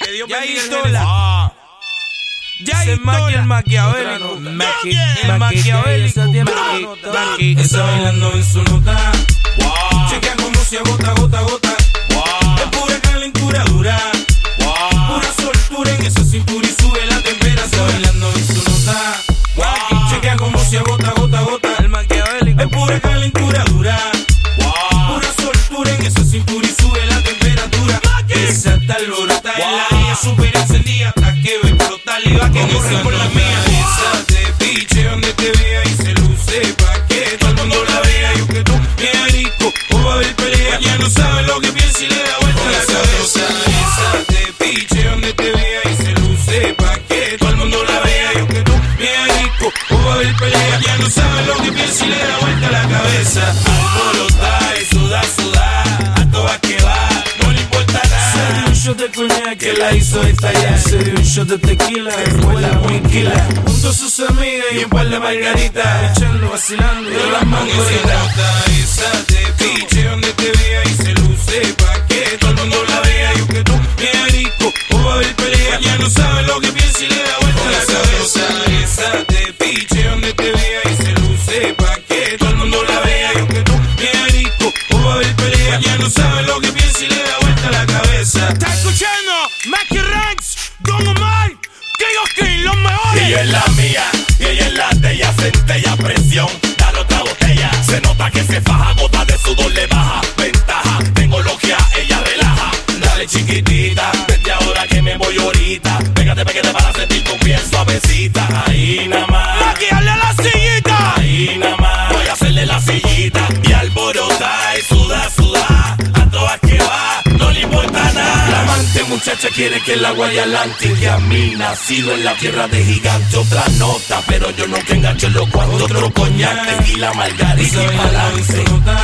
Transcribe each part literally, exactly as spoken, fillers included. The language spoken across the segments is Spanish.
Que Dios Ya bendiga el hizo género. la- Ah. Ya Ese hizo Maki, la- el maquiavélico. Otra nota. Maki, Maki, el maquiavélico. Maki, Maki, Maki. Está bailando en su nota. Wow. Chequea como se agota, gota, gota. Wow. Es pura calentura dura. Wow. Pura soltura en esa cintura y sube la temperatura. Está bailando en su nota. Wow. Chequea como se agota, gota, gota. El maquiavélico. Es pura calentura dura. Wow. Pura soltura en esa cintura y sube la temperatura. Esa está alborota en la Wow. día super encendida. Hasta que ve explotar y va que corre por la mía. Esa te piche donde te vea y se luce pa' que todo el mundo la vea. Yo que tú, bien rico, o va a haber pelea. Ya no sabe lo que piensa y le da vuelta la cabeza. Esa te piche donde te vea y se luce pa' que todo el mundo la vea. Yo que tú, bien rico, o va a haber pelea. Ya no sabe lo que piensa y le da vuelta la cabeza. Alborota y suda, suda, a todas que va, no le importa nada. Se dio un shot de coñac que la hizo estallar. Se dio un shot de tequila, después la muy quila. Junto a sus amigas y un par de margaritas, echando, vacilando de las mangoritas. Esa te piche donde te vea y se luce pa' que todo el mundo la vea. Yo que tú, bien rico, o va a haber pelea. Ya no sabe lo que piensa y le da vuelta la cabeza. Esa te piche donde te vea y se luce pa' que todo el mundo la vea. Yo que tú, bien rico, o va a haber pelea. Ya no sabe lo que piensa y le da vuelta la cabeza. ¿Está escuchando? Maki Ranks, Don Omar, King King, los mejores. Y yo en la mía, y ella en la de ella, centella presión, dale otra botella. Se nota que se faja, gota de sudor le baja. Ventaja, tengo logia, ella relaja. Dale chiquitita, vete ahora que me voy ahorita. Pégate, pégate para sentir tu piel suavecita. Ahí nada más, Maki, hazle la sillita. ahí nada más. Voy a hacerle la sillita y alborota y suda, suda. A todas que va, no le importa nada. La amante muchacha quiere que el agua y adelante. Que a mí nacido en la tierra de gigante. Otra nota, pero yo no que engancho los cuantos. Otro coñac, tequila, margarita y balance.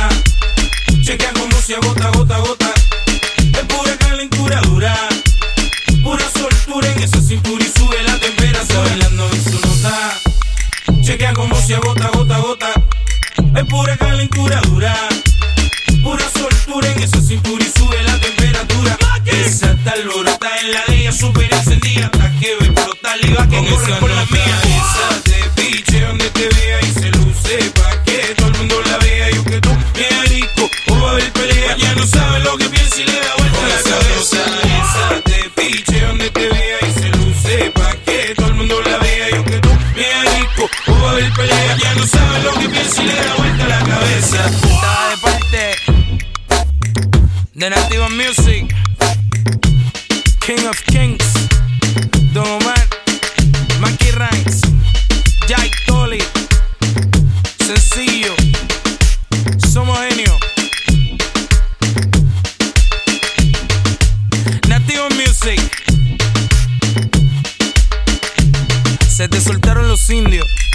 Chequea como se agota, gota, gota. Es pura calentura dura. Pura soltura en esa cintura y sube la temperatura. Está bailando en su nota. Chequea como se agota, gota, gota. Es pura calentura dura. Pura soltura en esa cintura y sube la temperatura. Esa está alborota en la de ella super encendida. Hasta que ve explotar y va que corre por la mía. Esa te piche donde te vea y se luce pa' que todo el mundo la vea. Yo que tú, bien rico, o va a haber pelea. Ya no sabe lo que piensa y le da vuelta la cabeza. Esa te piche donde te vea y se luce pa' que todo el mundo la vea. Yo que tú, bien rico, o va a haber pelea. Ya no sabe lo que piensa y le da vuelta la cabeza. Estaba de parte de Nativa Music, King of Kings, Don Omar, Maki Ranks, Jai Toli, sencillo, somos genios. Nativa Music, se te soltaron los indios.